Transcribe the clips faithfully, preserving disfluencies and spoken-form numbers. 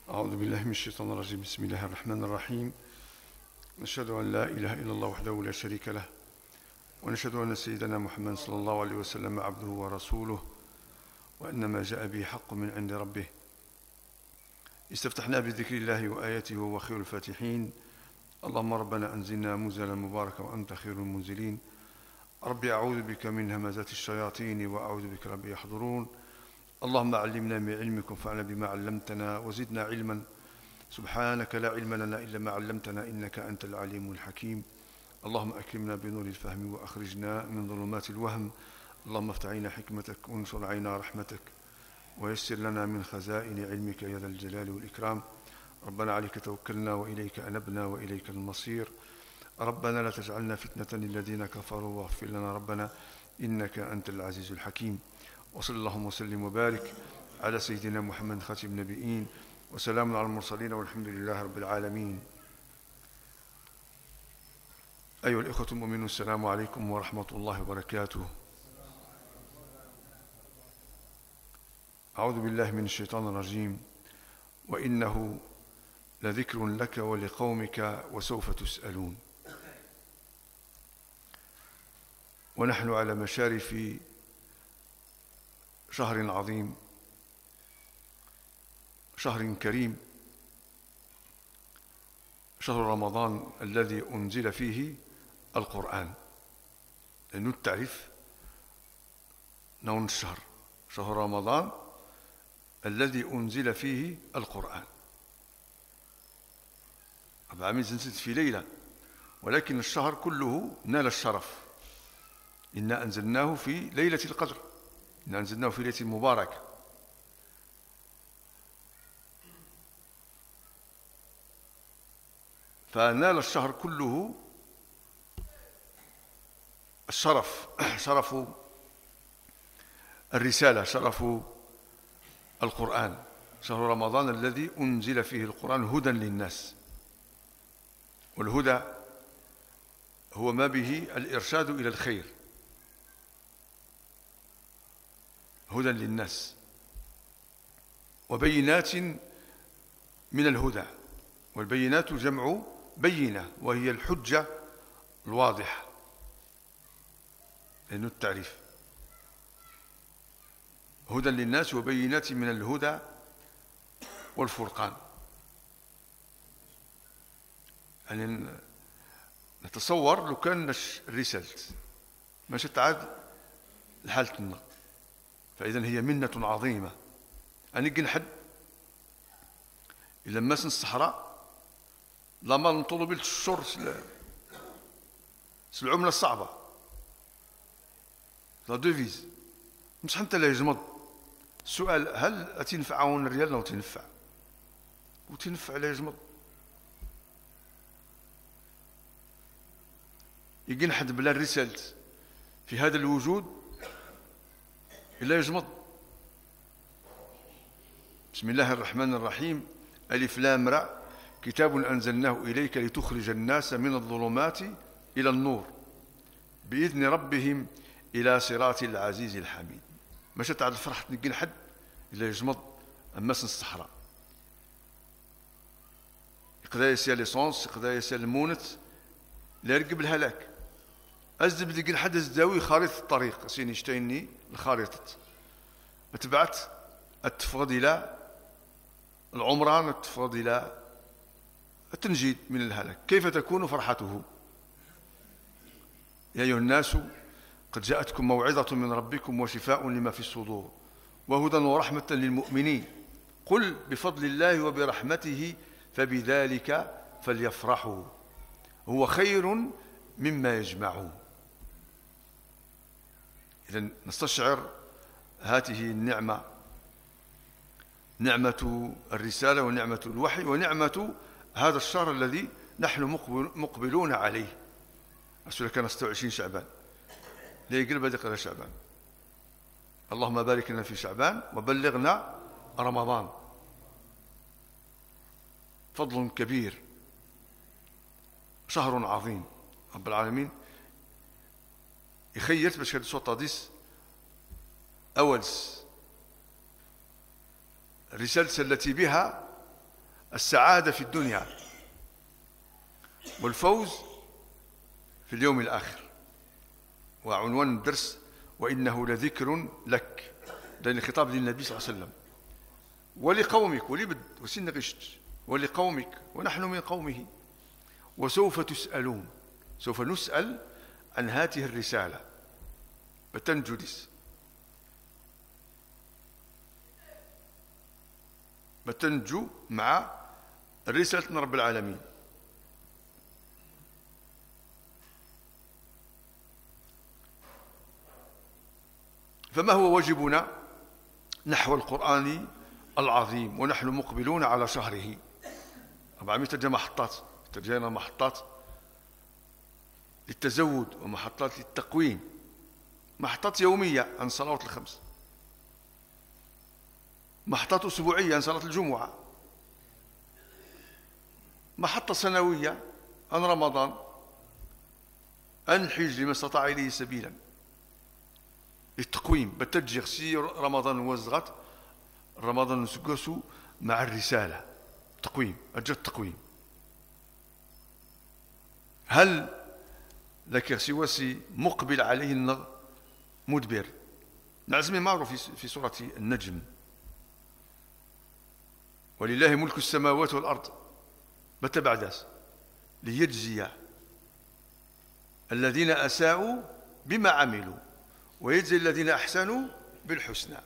أعوذ بالله من الشيطان الرجيم. بسم الله الرحمن الرحيم. نشهد أن لا إله إلا الله وحده لا شريك له، ونشهد أن سيدنا محمد صلى الله عليه وسلم عبده ورسوله، وأن ما جاء به حق من عند ربه. استفتحنا بذكر الله وآياته وهو خير الفاتحين. اللهم ربنا أنزلنا منزلا مباركا وأنت خير المنزلين. ربي أعوذ بك من همزات الشياطين وأعوذ بك ربي يحضرون. اللهم علمنا من علمك وانفعنا بما علمتنا وزدنا علما. سبحانك لا علم لنا إلا ما علمتنا إنك أنت العليم الحكيم. اللهم أكرمنا بنور الفهم وأخرجنا من ظلمات الوهم. اللهم افتح علينا حكمتك وانشر علينا رحمتك ويسر لنا من خزائن علمك يا ذا الجلال والإكرام. ربنا عليك توكلنا وإليك أنبنا وإليك المصير. ربنا لا تجعلنا فتنة للذين كفروا واغفر لنا ربنا إنك أنت العزيز الحكيم. وصلى اللهم وسلم وبارك على سيدنا محمد خاتم النبيين، وسلام على المرسلين، والحمد لله رب العالمين. أيها الإخوة المؤمنون، السلام عليكم ورحمة الله وبركاته. أعوذ بالله من الشيطان الرجيم. وإنه لذكر لك ولقومك وسوف تسألون. ونحن على مشارف شهر عظيم، شهر كريم، شهر رمضان الذي أنزل فيه القرآن. لأنه التعريف نون الشهر، شهر رمضان الذي أنزل فيه القرآن. أربعة من زنزت في ليلة، ولكن الشهر كله نال الشرف. إنا أنزلناه في ليلة القدر، إنا أنزلناه في ليلة مباركة. فنال الشهر كله الشرف، شرف الرسالة، شرف القرآن. شهر رمضان الذي أنزل فيه القرآن هدى للناس. والهدى هو ما به الإرشاد إلى الخير، هدى للناس وبينات من الهدى. والبينات جمع بينة، وهي الحجة الواضحة، لأنه التعريف هدى للناس وبينات من الهدى والفرقان. يعني نتصور لو كان الرسالة ماشي تعاد لحالتنا، فإذا هي منة عظيمة. أنا نجي نحد إلا ماس الصحراء لما نطلب الشر العملة الصعبة، لا ديفيز مش حتى لا يجمد. السؤال هل تنفعون الريال أو تنفع؟ وتنفع لا يجمد. يجي نحد بلا الرسالة في هذا الوجود إلا يجمد. بسم الله الرحمن الرحيم. ألف لام را، كتاب أنزلناه إليك لتخرج الناس من الظلمات إلى النور بإذن ربهم إلى صراط العزيز الحميد. ماشي تعد الفرح تنقي حد إلا يجمد أماس الصحراء. يقدر يسير ليسونس، يقدر يسير المونت، لا يرقب الهلاك. أزد بدي قل حد أزداوي خريطة الطريق سين يشتيني الخريطة. اتبعت التفرض إلى العمران، التفرض إلى التنجيد من الهلاك. كيف تكون فرحته؟ يا أيها الناس قد جاءتكم موعظة من ربكم وشفاء لما في الصدور وهدى ورحمة للمؤمنين. قل بفضل الله وبرحمته فبذلك فليفرحوا هو خير مما يجمعون. إذن نستشعر هذه النعمة، نعمة الرسالة ونعمة الوحي ونعمة هذا الشهر الذي نحن مقبلون عليه. رسول كان ستة وعشرين شعبان، لا يقرب هذا شعبان. اللهم بارك لنا في شعبان وبلغنا رمضان. فضل كبير، شهر عظيم. رب العالمين يخيرت باش هاد الصوت ديس أولس الرسالة التي بها السعادة في الدنيا والفوز في اليوم الآخر. وعنوان الدرس: وإنه لذكر لك، لأن الخطاب للنبي صلى الله عليه وسلم ولقومك ولبد وسن غشت ولقومك ونحن من قومه، وسوف تسألون. سوف نسأل عن هذه الرسالة بتنجلس بتنجو مع رسالة رب العالمين. فما هو واجبنا نحو القرآن العظيم ونحن مقبلون على شهره؟ أربعمائة ترجمة محطات، ترجمة محطات للتزود ومحطات للتقويم، محطات يومية عن صلوات الخمس، محطات أسبوعية عن صلاة الجمعة، محطة سنوية عن رمضان، أنحج لمن استطاع إليه سبيلا، للتقويم بتجي خسي رمضان وزغت رمضان نسقسو مع الرسالة تقويم أجل التقويم. هل لك سواسي مقبل عليه النغ مدبر؟ نعزمي معروف في سورة النجم: ولله ملك السماوات والأرض متى بعداس ليجزي الذين أساءوا بما عملوا ويجزي الذين أحسنوا بالحسنى.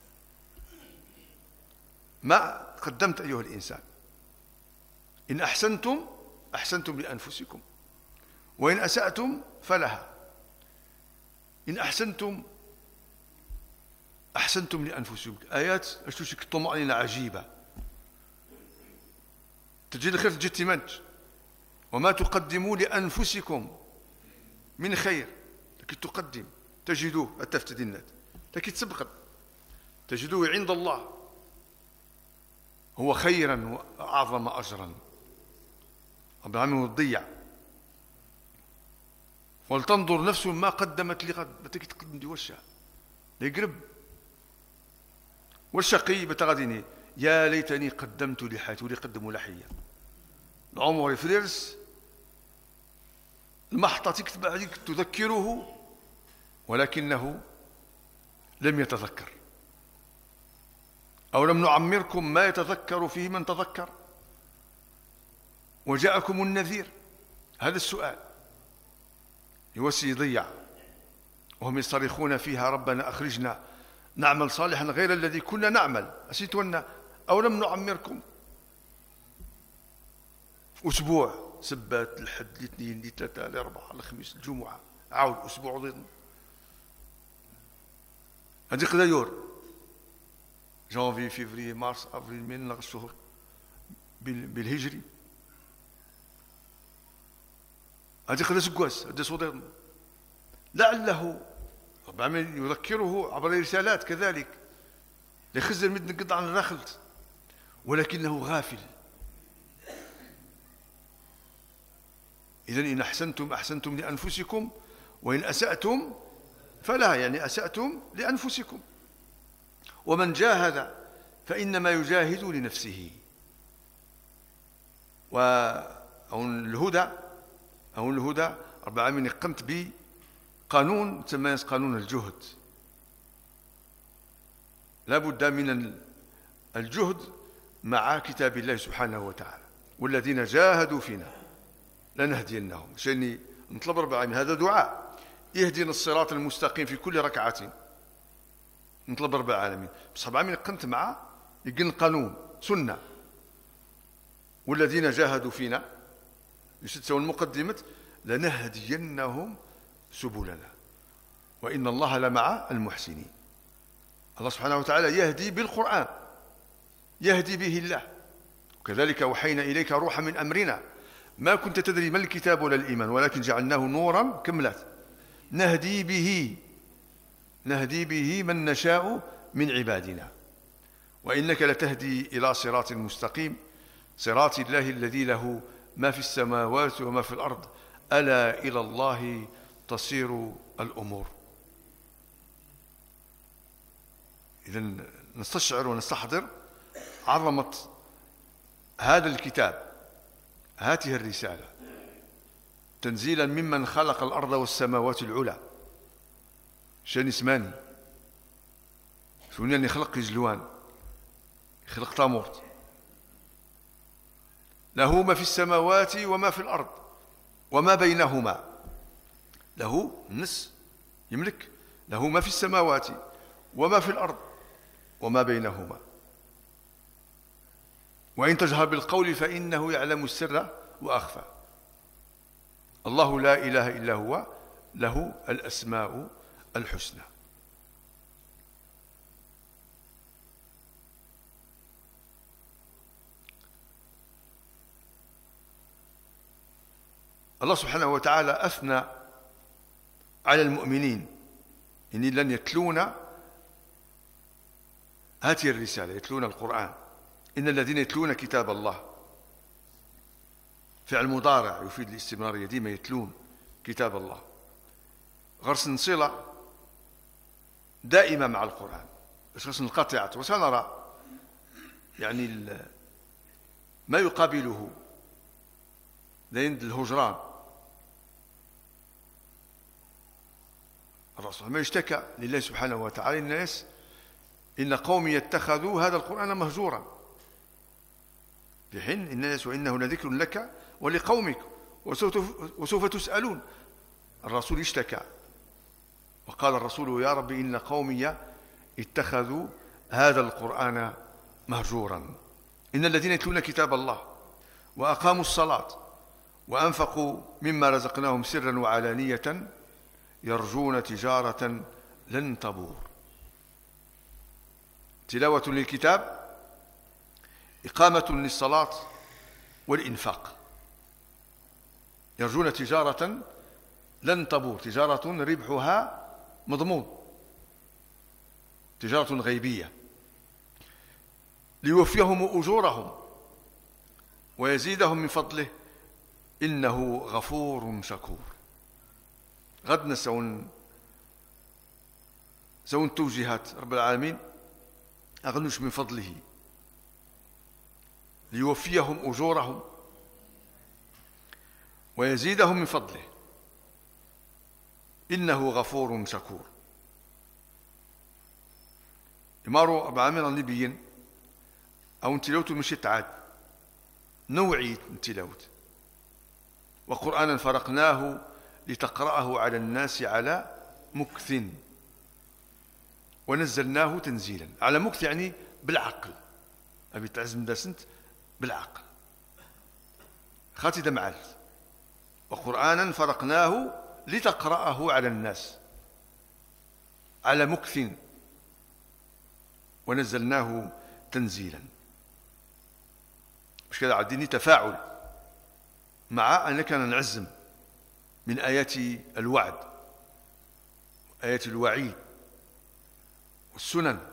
ما قدمت أيها الإنسان؟ إن أحسنتم أحسنتم لأنفسكم، وإن أسأتم فلها. إن أحسنتم أحسنتم لأنفسكم. آيات أشتوشك طمأنينة عجيبة، تجي الخير تجي التمنت. وما تقدموا لأنفسكم من خير لكن تقدم تجدوه التفتدينات لكن تسبق تجدوه عند الله هو خيرا وأعظم أجرا. رب العالمين تضيع. ولتنظر نفس ما قدمت لغد. بتك تقدم دي وشها يقرب والشقي بتغاديني يا ليتني قدمت لحياتي ولي قدموا لحية العمر فريرس المحطة تكتب عليك تذكره ولكنه لم يتذكر، أو لم نعمركم ما يتذكر فيه من تذكر وجاءكم النذير. هذا السؤال يوسي يضيع وهم يصرخون فيها ربنا أخرجنا نعمل صالحا غير الذي كنا نعمل. أسيتونا أو لم نعمركم أسبوع سبات الحد الاثنين لثلاثة لأربعة الخميس الجمعة عاود أسبوع ضيض هذيك دايور جانفي فيفري مارس أفريل من الشهور بالهجري هذيك دا سكواس هذا صديق لعله ربما يذكره عبر رسالات كذلك لخزر مدن قطع عن الرخلت ولكنه غافل. إذن إن أحسنتم أحسنتم لأنفسكم وإن أسأتم فلا، يعني أسأتم لأنفسكم. ومن جاهد فإنما يجاهد لنفسه. أو الهدى أو الهدى رب العالمين قمت بقانون تسمى قانون الجهد. لا بد من الجهد مع كتاب الله سبحانه وتعالى. والذين جاهدوا فينا لنهدينهم. شاني نطلب رب العالمين هذا دعاء يهدينا الصراط المستقيم في كل ركعة. نطلب رب العالمين بس رب العالمين قمت مع يقن قانون سنة. والذين جاهدوا فينا يسوون المقدمة لنهدينهم سبلنا وإن الله لمع المحسنين. الله سبحانه وتعالى يهدي بالقرآن، يهدي به الله. وكذلك وحينا إليك روحا من أمرنا ما كنت تدري ما الكتاب ولا الإيمان ولكن جعلناه نورا كملت نهدي به نهدي به من نشاء من عبادنا وإنك لتهدي إلى صراط مستقيم صراط الله الذي له ما في السماوات وما في الأرض ألا إلى الله تصير الأمور. إذن نستشعر ونستحضر عظمة هذا الكتاب، هاته الرسالة تنزيلا ممن خلق الأرض والسماوات العلى. شان اسماني شوني اللي خلق جلوان، خلق تامورت، له ما في السماوات وما في الأرض وما بينهما. له النس يملك، له ما في السماوات وما في الأرض وما بينهما. وإن تجهر بالقول فإنه يعلم السر وأخفى. الله لا إله إلا هو، له الأسماء الحسنى. الله سبحانه وتعالى أثنى على المؤمنين إن لن يتلون هذه الرسالة، يتلون القرآن. إن الذين يتلون كتاب الله، فعل مضارع يفيد الاستمرارية، ديما يتلون كتاب الله. غرس صلة دائمة مع القرآن، باش غرس انقطعت وسنرى يعني ما يقابله لين الهجران. الرسول ما يشتكى لله سبحانه وتعالى الناس إن قومي اتخذوا هذا القرآن مهجورا، في حين الناس وإنه لذكر لك ولقومك وسوف تسألون. الرسول اشتكى وقال الرسول يا رب إن قومي اتخذوا هذا القرآن مهجورا. إن الذين يتلون كتاب الله وأقاموا الصلاة وأنفقوا مما رزقناهم سرا وعلانية يرجون تجارة لن تبور. تلاوة للكتاب، إقامة للصلاة والإنفاق. يرجون تجارة لن تبور، تجارة ربحها مضمون، تجارة غيبية. ليوفيهم أجورهم ويزيدهم من فضله إنه غفور شكور. غدنا سون سون توجيهات رب العالمين أغنوش من فضله، ليوفيهم أجورهم ويزيدهم من فضله إنه غفور شكور. إمارو رب العالمين الليبيين أو تلاوته مشي تعاد نوعية تلاوة. وقرآنا فرقناه لتقرأه على الناس على مكث ونزلناه تنزيلا. على مكث يعني بالعقل، أبي تعزم دا سنت بالعقل خاتي دا معلت. وقرآنا فرقناه لتقرأه على الناس على مكث ونزلناه تنزيلا. مش كده عديني تفاعل مع أنك نعزم من آيات الوعد، آيات الوعيد والسنن.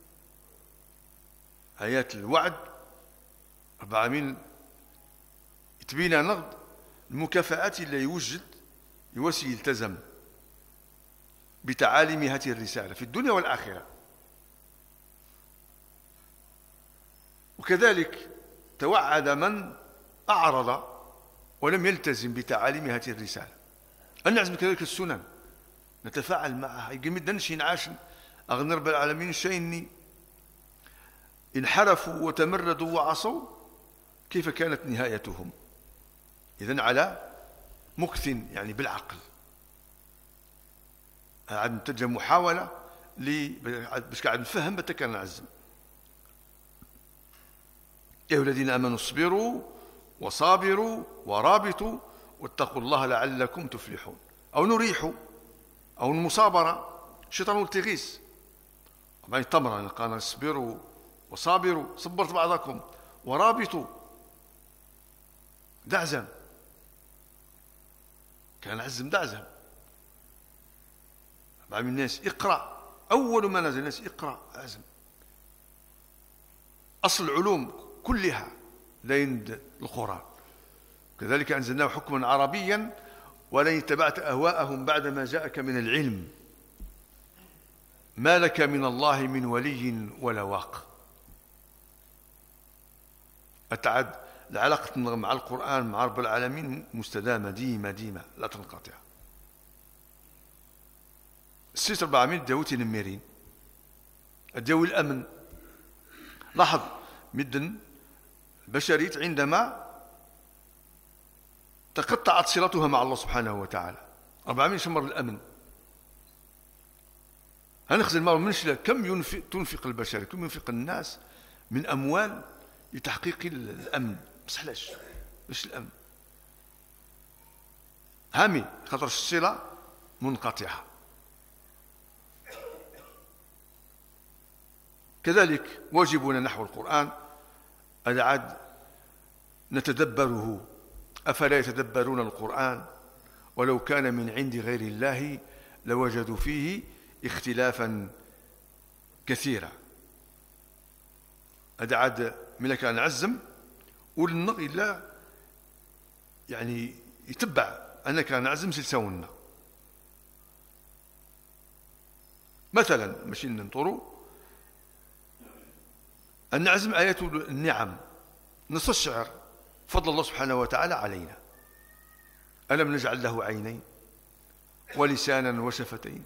آيات الوعد رب العالمين يتبين نقد المكافآت اللي يوجد يوسي يلتزم بتعاليم هذه الرسالة في الدنيا والآخرة. وكذلك توعد من أعرض ولم يلتزم بتعاليم هذه الرسالة أن نعزم كذلك السنن نتفاعل معها. يقمد نشي نعاش أغنى رب العالمين شيني انحرفوا وتمردوا وعصوا كيف كانت نهايتهم. إذن على مكث يعني بالعقل. عاد نتجه محاولة باش قاعد نفهم متى كان نعزم. يا أيها الذين آمنوا اصبروا وصابروا ورابطوا واتقوا الله لعلكم تفلحون. أو نريحوا أو المصابرة شيطان التغيس طبعا التمرة قال اصبروا وصابروا صبرت بعضكم ورابطوا دعزم. كان عزم دعزم بعض الناس اقرأ. أول ما نزل الناس اقرأ عزم. أصل العلوم كلها لين القرآن. كذلك أنزلناه حكما عربيا ولن اتبعت أهواءهم بعدما جاءك من العلم ما لك من الله من ولي ولا واق. أتعد العلاقة مع القرآن مع رب العالمين مستدامة ديما ديما لا تنقطع. السيس رب العالمين داوتي نميرين الداوي الأمن. لاحظ مدن البشرية عندما تقطعت صلتها مع الله سبحانه وتعالى رب العالمين شمر الأمن. هنخزن المرء منش كم ينفق تنفق البشرية كم ينفق الناس من أموال لتحقيق الأمن. بس علاش باش الأمن هامي خاطر الصلة منقطعة. كذلك واجبنا نحو القرآن أدعد نتدبره. أفلا يتدبرون القرآن ولو كان من عند غير الله لوجدوا فيه اختلافا كثيرا. أدعد ملك أن عزم ولنا إلا يعني يتبع أنا كان عزم سلسونا. مثلا ماشي ننطروا أن نعزم آيات النعم نص الشعر فضل الله سبحانه وتعالى علينا. ألم نجعل له عينين ولسانا وشفتين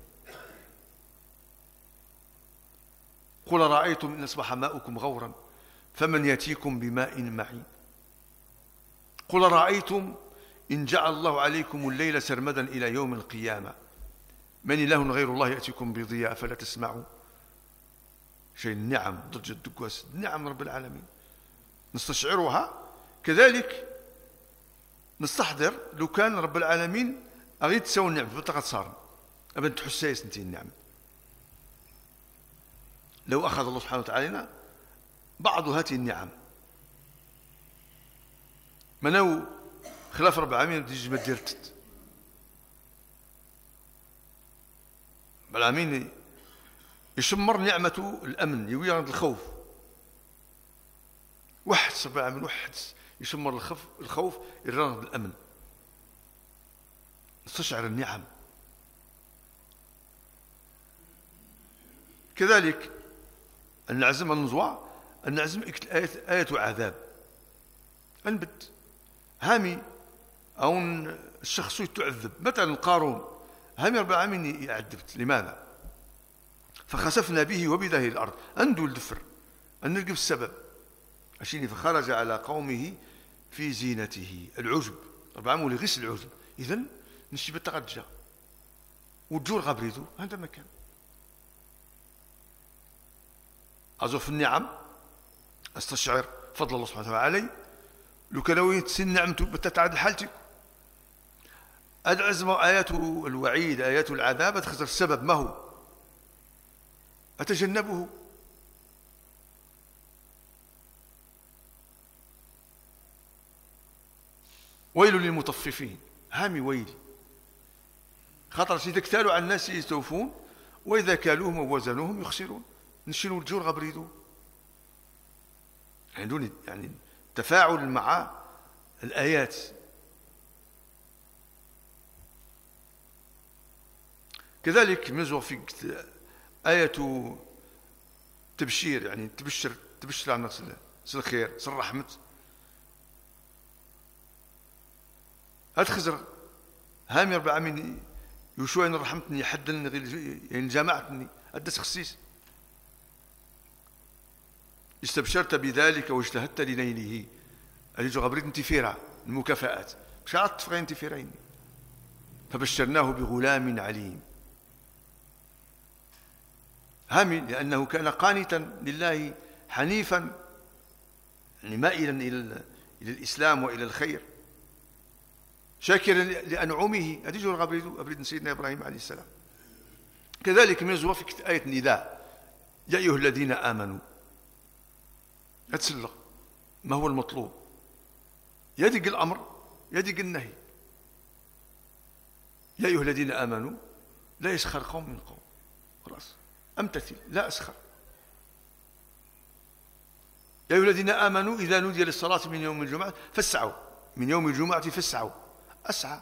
قل رأيتم إن أصبح ماؤكم غورا فمن يأتيكم بماء معين قل رأيتم إن جعل الله عليكم الليل سرمدا إلى يوم القيامة من إله غير الله يأتيكم بضياء فلا تسمعوا شيء. النعم ضج الدقواس نعم رب العالمين نستشعرها. كذلك نستحضر لو كان رب العالمين أريد تسوي النعم بطاقة صار أبدا تحسيس نتي النعم. لو أخذ الله سبحانه وتعالى بعض هذه النعم منو خلاف رب العالمين تيجي ما ديرت رب العالمين يشمر نعمة الأمن يوي الخوف. واحد رب العالمين واحد يشمر الخوف الخوف يرغب الأمن. نستشعر النعم. كذلك النعزم النزوع النعزم آية, آية عذاب انبت هامي أو الشخص يتعذب. مثلا قارون هامي رب العالمين يعذبت لماذا؟ فخسفنا به وبداره الأرض أندو الدفر أن نلقى السبب أشيني فخرج على قومه في زينته العجب رب العالمين غسل العجب. إذن نشي بالتغجى والجور غبريدو هذا مكان أزوف النعم استشعر فضل الله سبحانه وتعالى علي لو كانوا يتسن نعمته بتتعدل حالتي. أدعزم آيات الوعيد آيات العذاب تخسر السبب ما هو أتجنبه. ويل للمطففين هامي ويلي خاطر إذا اكتالوا على الناس يستوفون وإذا كالوهم ووزنوهم يخسرون. نشيلوا الجور غبريدو عندوني يعني تفاعل مع الآيات. كذلك مزور في آية تبشير يعني تبشر تبشر عن نفس الخير سر رحمة. هاد خزر هامي رب العالمين يشوى ان رحمتني حدني يعني جامعتني ادس خسيس استبشرت بذلك واجتهدت لنيله أليجو غبريت انتفيرا المكافآت شعرت فغي انتفيرين فبشرناه بغلام عليم. هامي لأنه كان قانتا لله حنيفا يعني مائلا إلى إلى الإسلام وإلى الخير شاكرا لأنعمه أديجو الغبريد أبريد سيدنا إبراهيم عليه السلام. كذلك من زوافك آية نداء يا أيها الذين آمنوا أتسلق ما هو المطلوب يدق الأمر يدق النهي. يا أيها الذين آمنوا لا يسخر قوم من قوم خلاص أمتثل لا أسخر. يا أيها الذين آمنوا إذا نودي للصلاة من يوم الجمعة فاسعوا من يوم الجمعة فاسعوا أسعى.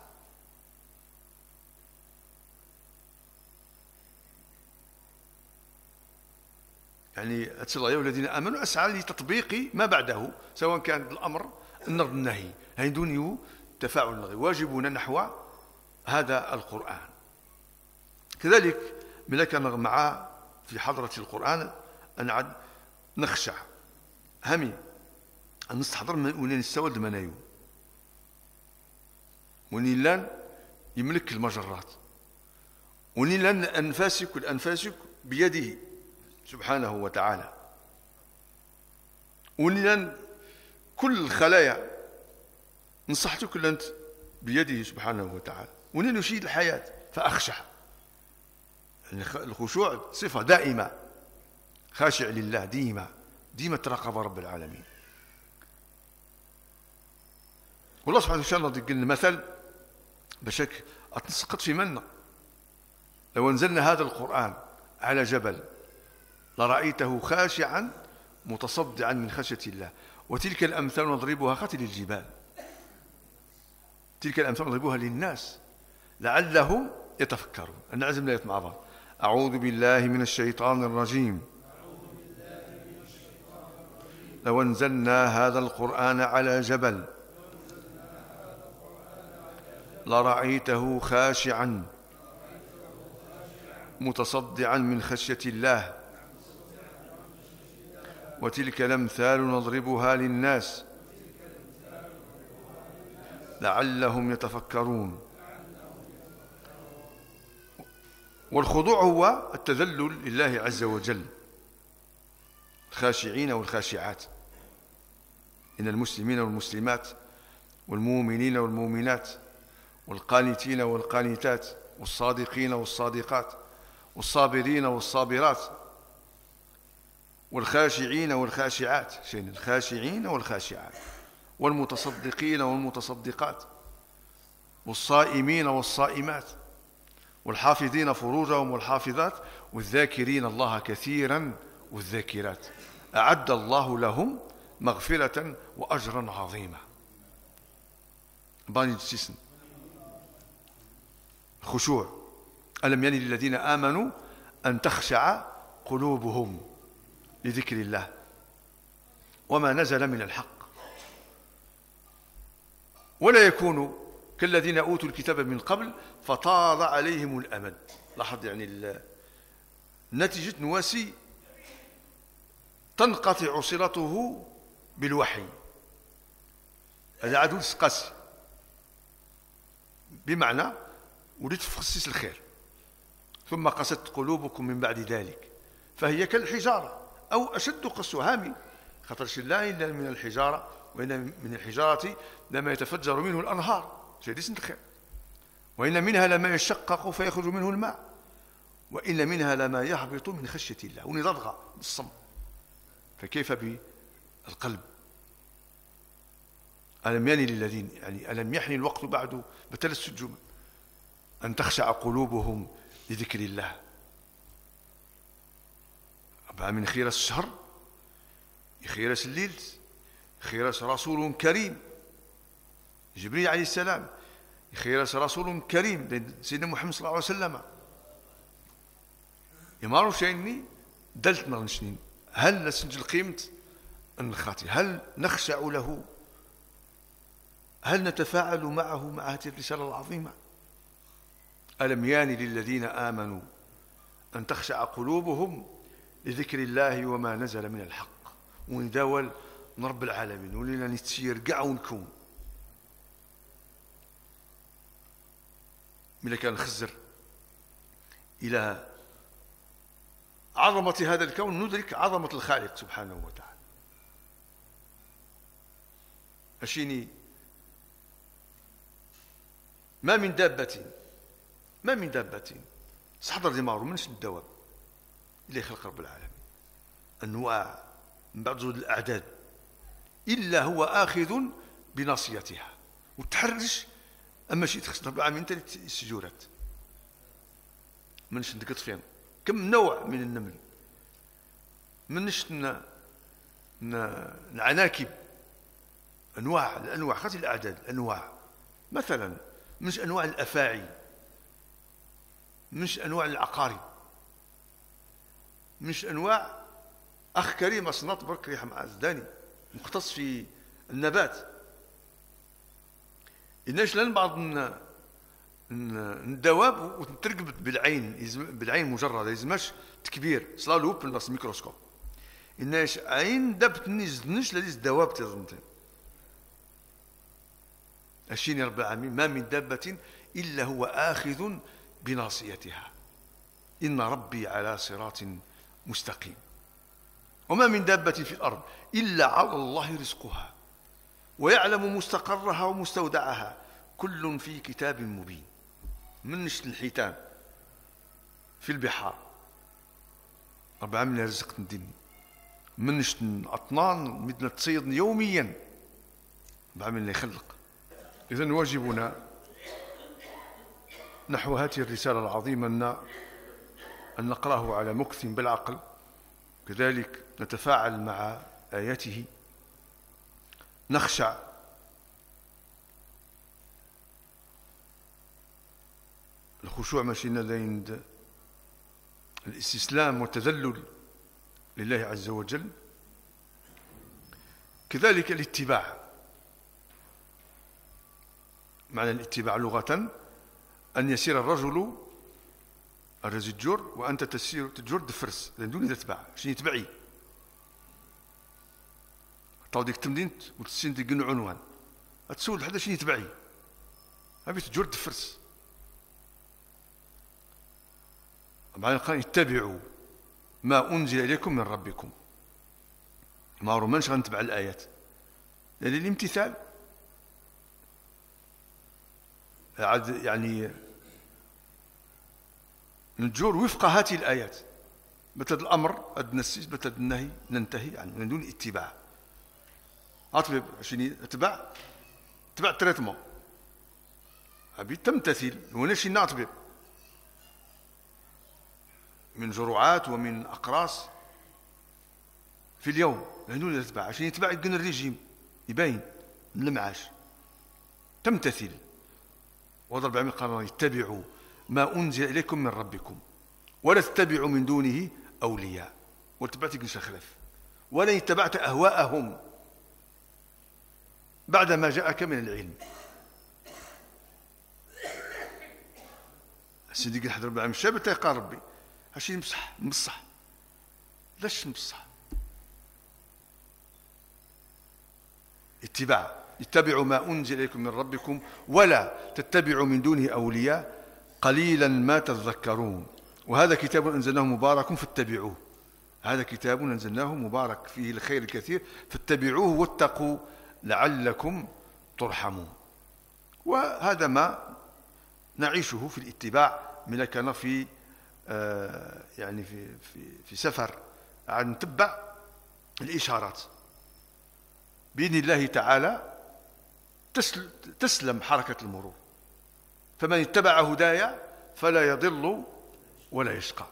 يعني يا الذين آمنوا أسعى لتطبيق ما بعده، سواء كان الأمر النهي النهي هاي دون تفاعل لغوي، واجبنا نحو هذا القرآن. كذلك ملي كان مع في حضرة القرآن أنا عاد نخشع همي أن نستحضر ونين نستوى المنايو ونين لان يملك المجرات ونين لان أنفاسك الأنفاسك بيده سبحانه وتعالى، ونين لان كل الخلايا نصحتك أنت بيده سبحانه وتعالى، ونين يشيد الحياة فأخشع. الخشوع صفة دائمة، خاشع لله ديما ديما تراقب رب العالمين. والله سبحانه وتعالى قال لنا مثل باش أتنسقط في منا، لو أنزلنا هذا القرآن على جبل لرأيته خاشعا متصدعا من خشية الله، وتلك الأمثال نضربها خاتل الجبال، تلك الأمثال نضربها للناس لعلهم يتفكرون. أنا عزم لا مع بعض. أعوذ بالله من الشيطان الرجيم. لو أنزلنا هذا القرآن على جبل لرأيته خاشعا متصدعا من خشية الله، وتلك الأمثال نضربها للناس لعلهم يتفكرون. والخضوع هو التذلل لله عز وجل، الخاشعين والخاشعات، إن المسلمين والمسلمات والمؤمنين والمؤمنات والقانتين والقانتات والصادقين والصادقات والصابرين والصابرات والخاشعين والخاشعات، شين الخاشعين والخاشعات والمتصدقين والمتصدقات والصائمين والصائمات والحافظين فروجهم والحافظات والذاكرين الله كثيرا والذاكرات أعد الله لهم مغفرة وأجرا عظيما. باني تسيسن خشوع. ألم ين للذين آمنوا أن تخشع قلوبهم لذكر الله وما نزل من الحق ولا يكونوا كالذين أوتوا الكتاب من قبل فطال عليهم الأمد. لاحظ يعني نتيجة نواسي تنقطع صلته بالوحي، هذا عدو قاسي، بمعنى وليت تفخصيص الخير ثم قست قلوبكم من بعد ذلك فهي كالحجارة أو أشد قسوة. هامي خاطرش لا إلا من الحجارة وإن من الحجارة لما يتفجر منه الأنهار جديس الخير، وإن منها لما يشقق فيخرج منه الماء، وإن منها لما يهبط من خشية الله ونضغى بالصم. فكيف بالقلب؟ ألم ين للذين يعني ألم يحن الوقت بعد بتل السجوم أن تخشع قلوبهم لذكر الله. أبقى من خير الشهر خير الليل خير رسول كريم جبريل عليه السلام، خير رسول كريم سيدنا محمد صلى الله عليه وسلم. يمارو شيني دلت نغنشنين هل نسجل قيمة الخاطئ، هل نخشع له، هل نتفاعل معه مع هذه الرسالة العظيمة. ألم يان للذين آمنوا أن تخشع قلوبهم لذكر الله وما نزل من الحق، ونداول رب العالمين ولينا نتسير كاع ونكون. ملي كان نخزر إلى عظمة هذا الكون ندرك عظمة الخالق سبحانه وتعالى. أشيني ما من دابة ما من دابة صحضر دماغه منش الدواب إلا يخلق رب العالمين أنواع من بعض زود الأعداد إلا هو آخذ بناصيتها وتحرش. أما شيء تخص رب العالمين تلت السجورات منش ندقط فين كم نوع من النمل، منش نعناكب أنواع الأنواع خاطر الأعداد الأنواع. مثلا مش أنواع الأفاعي، مش أنواع العقارب، مش أنواع أخ كريم أصنات برك ريحة معزداني مختص في النبات. إناش لان بعض الدواب وترقبت بالعين بالعين مجرده يزماش تكبير صلا لوب ناس ميكروسكوب. إناش عين دبت نيزنش لذيذ الدواب تظنتين. أشيني رب العالمين ما من دابة إلا هو آخذ بناصيتها إن ربي على صراط مستقيم. وما من دابة في الأرض إلا على الله رزقها ويعلم مستقرها ومستودعها كل في كتاب مبين. من نشت الحيتان في البحار رب العالمين رزقت الدنيا. من نشت أطنان مدنا تصيد يوميا رب العالمين يخلق. إذن واجبنا نحو هذه الرسالة العظيمة أن أن نقرأه على مكث بالعقل، كذلك نتفاعل مع آياته، نخشع، الخشوع ماشي عند الاستسلام والتذلل لله عز وجل، كذلك الاتباع. معنى الاتباع لغة أن يسير الرجل الرجل تجر وأنت تسير تجر دفرس دون تتبع شنو يتبعي طاو ديك التمدين وتسين ديك عنوان تسول حدا شنو يتبعي أبي تجر دفرس. بعدين قال اتبعوا ما أنزل إليكم من ربكم. ما رمانش غنتبع الآيات يعني الامتثال يعني نجور وفق هذه الآيات. مثل الأمر النسيس مثل النهي ننتهي يعني من دون اتباع. أطلب عشان اتبع اتبع التريتمون أبي تمتثل ونشي ناطبب من جرعات ومن أقراص في اليوم لأنه يتبع عشان يتبع يقن الرجيم يبين من المعاش تمتثل. وضرب عمي قال اتبعوا ما أنزل إليكم من ربكم ولا تتبعوا من دونه أولياء واتبعتك نشخلف ولا اتبعت أهواءهم بعد ما جاءك من العلم. سيدي قال حضر بعمل الشاب تيقى ربي هاشي نمسح نمسح لاش نمسح اتباع. اتبعوا ما أنزل إليكم من ربكم ولا تتبعوا من دونه أولياء قليلا ما تذكرون. وهذا كتاب أنزلناه مبارك فاتبعوه. هذا كتاب أنزلناه مبارك فيه الخير الكثير فاتبعوه واتقوا لعلكم ترحمون. وهذا ما نعيشه في الاتباع من كان في آه يعني في في في سفر عاد نتبع الإشارات بإذن الله تعالى تسلم حركة المرور. فمن اتبع هدايا فلا يضل ولا يشقى.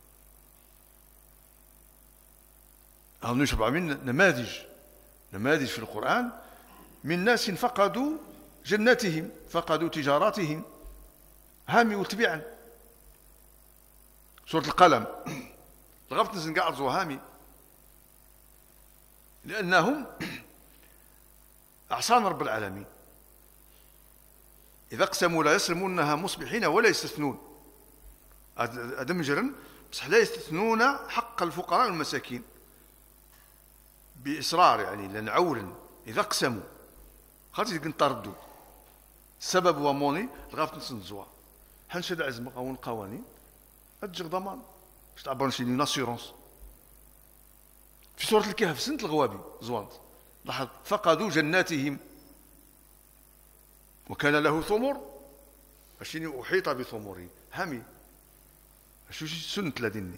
هذا نشرب من نماذج نماذج في القرآن من ناس فقدوا جناتهم فقدوا تجاراتهم هامي وتبيعا. سورة القلم لغفت نزن قاعد زوهامي لأنهم أعصان رب العالمين إذا اقسموا لا يصرمونها مصبحين ولا يستثنون. أدم جرن بصح لا يستثنون حق الفقراء والمساكين بإصرار يعني لأن عولا إذا اقسموا خاطر نطردوا السبب وموني لغاف نسنزوا حنشد عزم قوان القوانين أتجغ ضمان باش تعبر شي ناسيورونس. في سورة الكهف سنة الغوابي زوانت لاحظ فقدوا جناتهم وكان له ثمر أشيني أحيط بثمره هامي شو سنة لدني.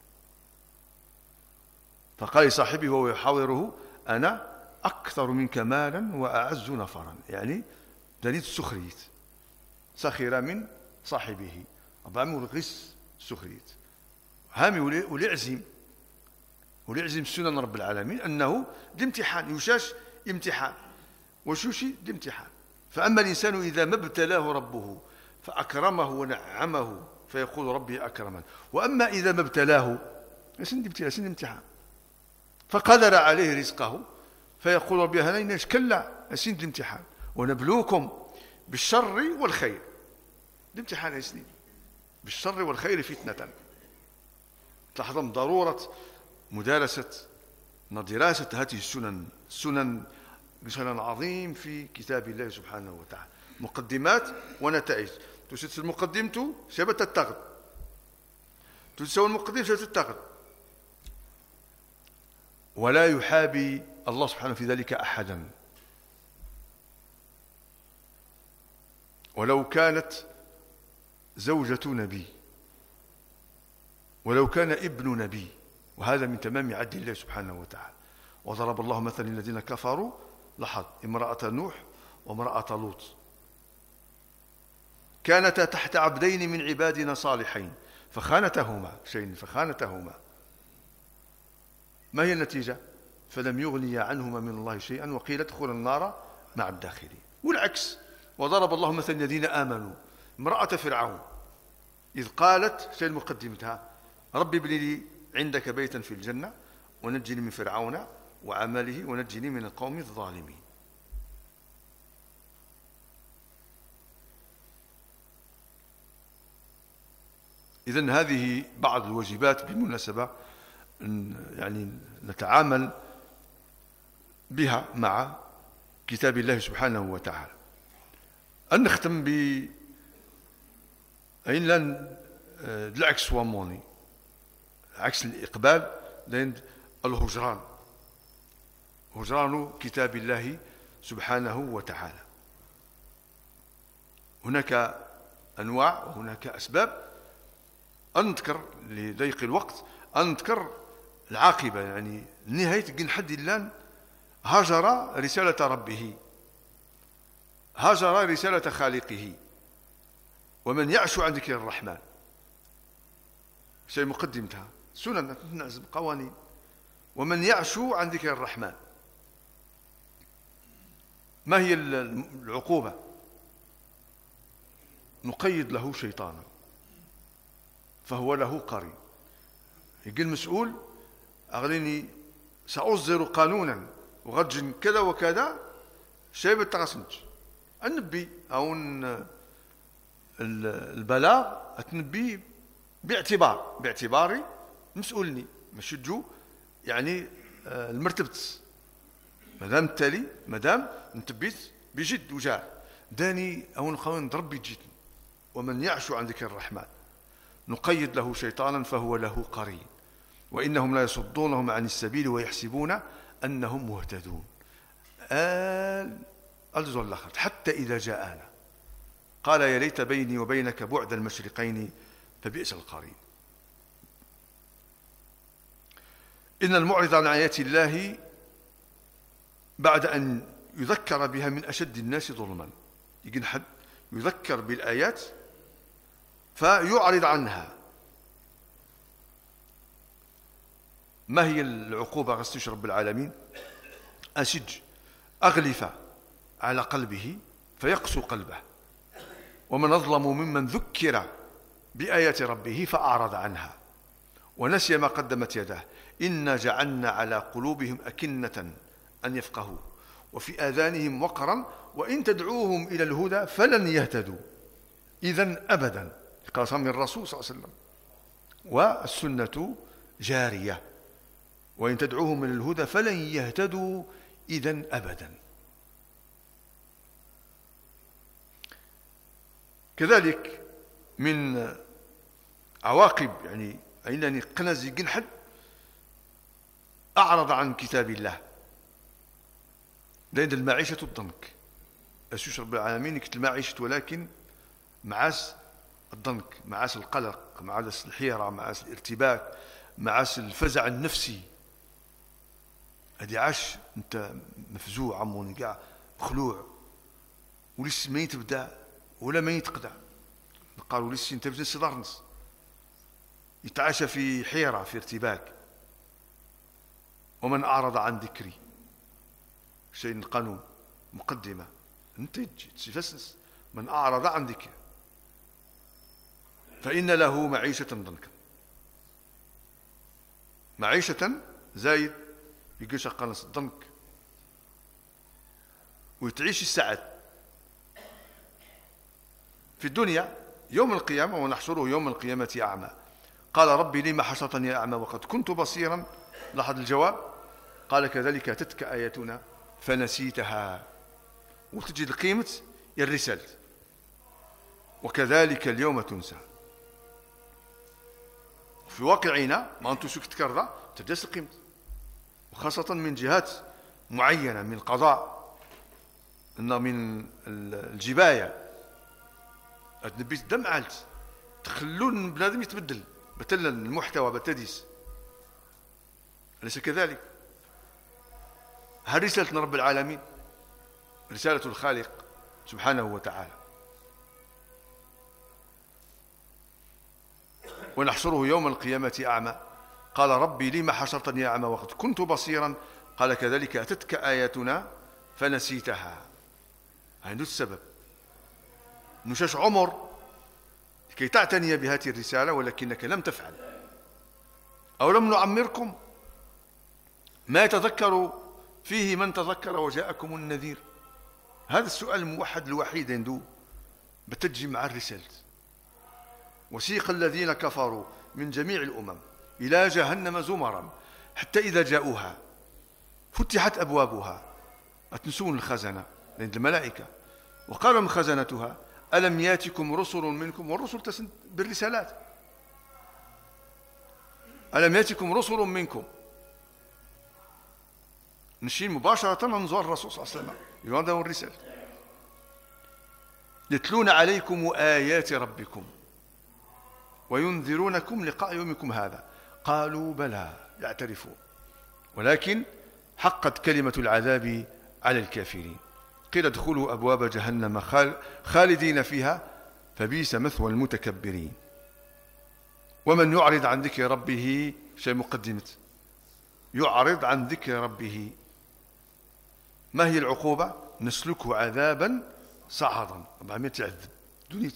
فقال صاحبه وهو يحاوره أنا أكثر منك مالا وأعز نفرا يعني دليل السخريت سخر من صاحبه أبعمل غس سخريت هامي وليعزم وليعزم سنن رب العالمين أنه الامتحان يشاش امتحان وشوشي الامتحان. فأما الإنسان إذا ما ابتلاه ربه فأكرمه فقدر عليه رزقه فيقول ربي هنا كلا أسين الامتحان ونبلوكم بالشر والخير. الامتحان يسنين بالشر والخير فتنة. تلاحظون ضرورة مدارسة دراسة هذه السنن السنن بشأن عظيم في كتاب الله سبحانه وتعالى. مقدمات ونتائج. تسيت المقدمة سبت التغد تسوي المقدمة سبت التغد ولا يحابي الله سبحانه في ذلك أحدا. ولو كانت زوجة نبي ولو كان ابن نبي، وهذا من تمام عدل الله سبحانه وتعالى. وضرب الله مثلا الذين كفروا لاحظ امرأة نوح وامرأة لوط كانتا تحت عبدين من عبادنا صالحين فخانتهما شيء فخانتهما ما هي النتيجة؟ فلم يغني عنهما من الله شيئا وقيل ادخلا النار مع الداخلين. والعكس وضرب الله مثلا الذين آمنوا امرأة فرعون إذ قالت شيء مقدمتها ربي ابن لي عندك بيتا في الجنة ونجني من فرعون وعمله ونجني من القوم الظالمين. إذن هذه بعض الواجبات بالمناسبة يعني نتعامل بها مع كتاب الله سبحانه وتعالى. أن نختم ب أين لن العكس وموني عكس الإقبال لأن الهجران هجران كتاب الله سبحانه وتعالى. هناك أنواع وهناك أسباب. أنذكر لضيق الوقت أنذكر العاقبة يعني نهاية جن حد الله هاجر رسالة ربه هاجر رسالة خالقه ومن يعش عن ذكر الرحمن شيء مقدمتها سنن نعزم قوانين ومن يعش عن ذكر الرحمن ما هي العقوبة؟ نقيد له شيطانا فهو له قرين. يقول المسؤول أغليني سأصدر قانونا وغد كذا وكذا شيء بالتغسنج النبي أو البلاغ التنبي باعتبار باعتباري مسؤولني مش جو يعني المرتبت مادام التالي مادام نتبيت بجد وجاع داني أو نخوين ربي جد. ومن يعش عن ذكر الرحمن نقيد له شيطانا فهو له قرين وإنهم لا يصدونهم عن السبيل ويحسبون أنهم مهتدون. آل الزول الآخر حتى إذا جاءنا قال يا ليت بيني وبينك بعد المشرقين فبئس القرين. إن المعرض عن آيات الله بعد أن يذكر بها من أشد الناس ظلما يجي حد يذكر بالآيات فيعرض عنها. ما هي العقوبة غستش رب العالمين؟ أشج أغلف على قلبه فيقسو قلبه ومن أظلم ممن ذكر بآيات ربه فأعرض عنها ونسي ما قدمت يداه إنا جعلنا على قلوبهم أكنة أن يفقهوا وفي آذانهم وقرا وإن تدعوهم إلى الهدى فلن يهتدوا إذن أبدا. قسم من الرسول صلى الله عليه وسلم والسنة جارية وإن تدعوهم إلى الهدى فلن يهتدوا إذن أبدا. كذلك من عواقب يعني أنني قنازي جنحد أعرض عن كتاب الله لأن المعيشة الضنك أسوش رب العالمين كت المعيشة ولكن معاس الضنك معاس القلق معاس الحيرة معاس الارتباك معاس الفزع النفسي. هذه عاش أنت مفزوع عموني قاع خلوع ولسه ما يتبدا ولا ما يتقدع قالوا لسه انت بزنس دارنس يتعاشى في حيرة في ارتباك. ومن أعرض عن ذكري شيء القانون مقدمة انت تفسس من أعرض عن ذكري فإن له معيشة ضنكا معيشة زايد يقول قال صدمك ويتعيش السعد في الدنيا. يوم القيامة ونحشره يوم القيامة أعمى قال ربي لما حشرتني أعمى وقد كنت بصيرا. لاحظ الجواب، قال كذلك أتتك آياتنا فنسيتها. وتجد قيمة الرسالة، وكذلك اليوم تنسى. في واقعنا ما أنتو شو تكرر تدرس القيمة، وخاصة من جهات معينة من القضاء، إن من الجباية أدنبيت دم عالت تخلون بنادم يتبدل بتلا المحتوى بتديس. أليس كذلك؟ هل رسالة رب العالمين؟ رسالة الخالق سبحانه وتعالى. ونحشره يوم القيامة أعمى قال ربي لما حشرتني أعمى وقد كنت بصيرا قال كذلك أتتك آياتنا فنسيتها. هذا السبب نشاش عمر كي تعتني بهذه الرسالة ولكنك لم تفعل. أو لم نعمركم ما يتذكر فيه من تذكر وجاءكم النذير. هذا السؤال الموحد الوحيد عنده بتجي مع الرسالة. وسيق الذين كفروا من جميع الأمم إلى جهنم زمرا حتى إذا جاءوها فتحت أبوابها. أتنسون الخزنة عند الملائكة وقال من خزنتها ألم ياتكم رسل منكم، والرسل تسند بالرسالات. ألم ياتكم رسل منكم، نشيل مباشرة ننظر الرسول صلى الله عليه وسلم يوضع الرسالة. يتلون عليكم آيات ربكم وينذرونكم لقاء يومكم هذا قالوا بلى يعترفون ولكن حقت كلمة العذاب على الكافرين. قيل ادخلوا أبواب جهنم خالدين فيها فبئس مثوى المتكبرين. ومن يعرض عن ذكر ربه، شيء مقدمة، يعرض عن ذكر ربه ما هي العقوبة؟ نسلكه عذابا صعدا. أربعمائة يعذب دونيت.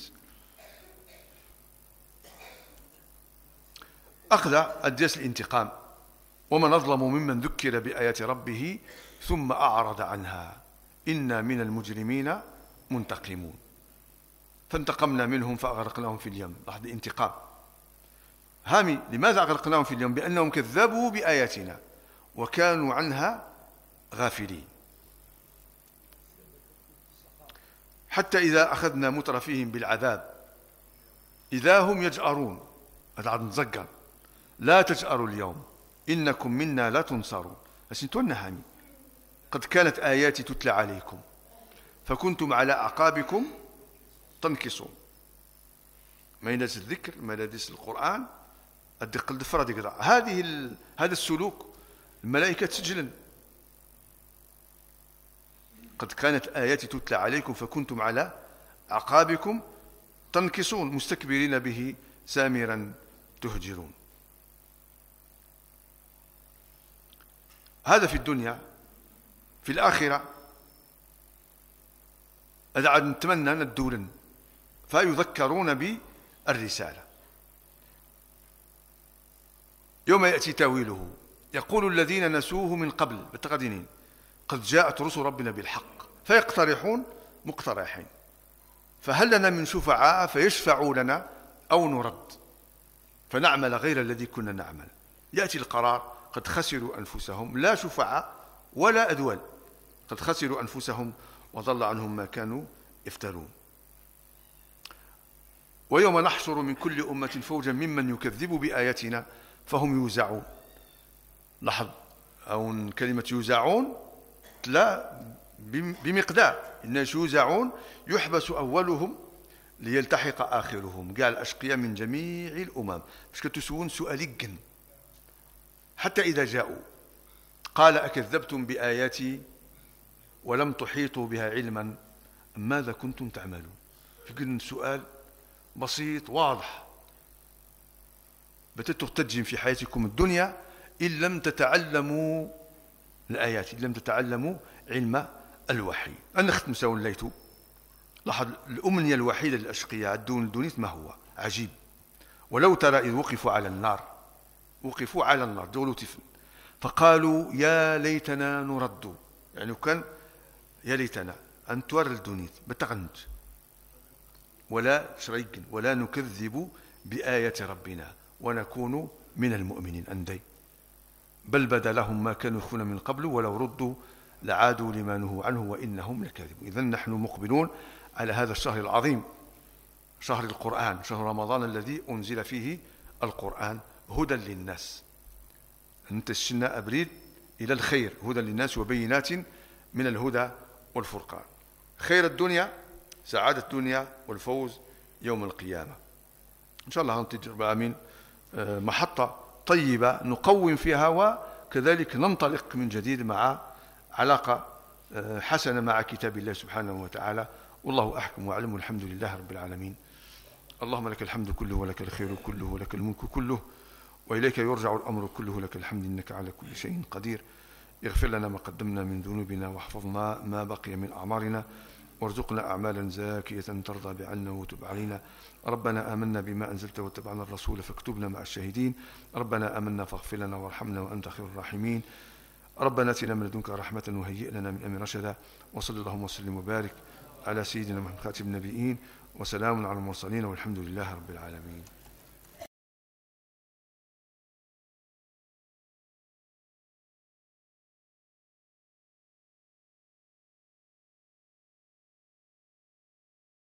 أخذ الديس الانتقام. ومن أظلم ممن ذكر بآيات ربه ثم أعرض عنها إنا من المجرمين منتقمون. فانتقمنا منهم فأغرقناهم في اليم. لاحظ انتقام هامي. لماذا أغرقناهم في اليم؟ بأنهم كذبوا بآياتنا وكانوا عنها غافلين. حتى إذا أخذنا مترفيهم بالعذاب إذا هم يجأرون. هذا عاد نتذكر لا تجأروا اليوم إنكم منا لا تنصرون. أسنتونا هامي قد كانت آياتي تتلى عليكم فكنتم على أعقابكم تنكصون. ما ينزل الذكر ما ينزل القرآن الدق الدفرة ديك هذه ال... هذا السلوك الملائكة تسجلن. قد كانت آياتي تتلى عليكم فكنتم على أعقابكم تنكصون مستكبرين به سامرا تهجرون. هذا في الدنيا. في الآخرة أدعى نتمنى ندولن فيذكرون بالرسالة. يوم يأتي تاويله يقول الذين نسوه من قبل بالتقدينين قد جاءت رسل ربنا بالحق فيقترحون مقترحين فهل لنا من شفعاء فيشفعوا لنا أو نرد فنعمل غير الذي كنا نعمل. يأتي القرار قد خسروا أنفسهم لا شفعاء ولا أدول قد خسروا أنفسهم وضل عنهم ما كانوا يفترون. ويوم نحشر من كل أمة فوجا ممن يكذب بآياتنا فهم يوزعون. لاحظ أو كلمة يوزعون لا بمقدار الناس يوزعون يحبس أولهم ليلتحق آخرهم. قال الأشقياء من جميع الأمم. مش كتسوون سؤاليا حتى إذا جاءوا قال أكذبتم بآياتي ولم تحيطوا بها علما ماذا كنتم تعملون. يقول سؤال بسيط واضح. بتترتجم في حياتكم الدنيا إن لم تتعلموا الآيات إن لم تتعلموا علم الوحي. أنا أخذت مساوي الليتو. لاحظ الأمنية الوحيدة للأشقياء الدون الدونيت ما هو عجيب. ولو ترى إذ وقفوا على النار وقفوا على النار دولوا تفن فقالوا يا ليتنا نرد، يعني كان يا ليتنا أن تورل دونيت بتغنت ولا شريك ولا نكذب بآية ربنا ونكون من المؤمنين أندي بل بدا لهم ما كانوا يخفون من قبل ولو ردوا لعادوا لما نهوا عنه وإنهم لكاذبون. إذن نحن مقبلون على هذا الشهر العظيم، شهر القرآن، شهر رمضان الذي أنزل فيه القرآن هدى للناس. نتشنا أبريد إلى الخير، هدى للناس وبينات من الهدى والفرقان، خير الدنيا، سعادة الدنيا والفوز يوم القيامة. إن شاء الله ننتج من محطة طيبة نقوم فيها وكذلك ننطلق من جديد مع علاقة حسنة مع كتاب الله سبحانه وتعالى. والله أحكم وأعلم والحمد لله رب العالمين. اللهم لك الحمد كله ولك الخير كله ولك الملك كله وإليك يرجع الأمر كله، لك الحمد إنك على كل شيء قدير. اغفر لنا ما قدمنا من ذنوبنا واحفظنا ما بقي من أعمارنا وارزقنا أعمالا زاكية ترضى بعنا وتب علينا. ربنا آمنا بما أنزلت واتبعنا الرسول فاكتبنا مع الشاهدين. ربنا آمنا فاغفر لنا وارحمنا وأنت خير الراحمين. ربنا آتنا من لدنك رحمة وهيئ لنا من أمرنا رشدا. وصلى اللهم وسلم وبارك على سيدنا محمد خاتم النبيين، وسلام على المرسلين والحمد لله رب العالمين.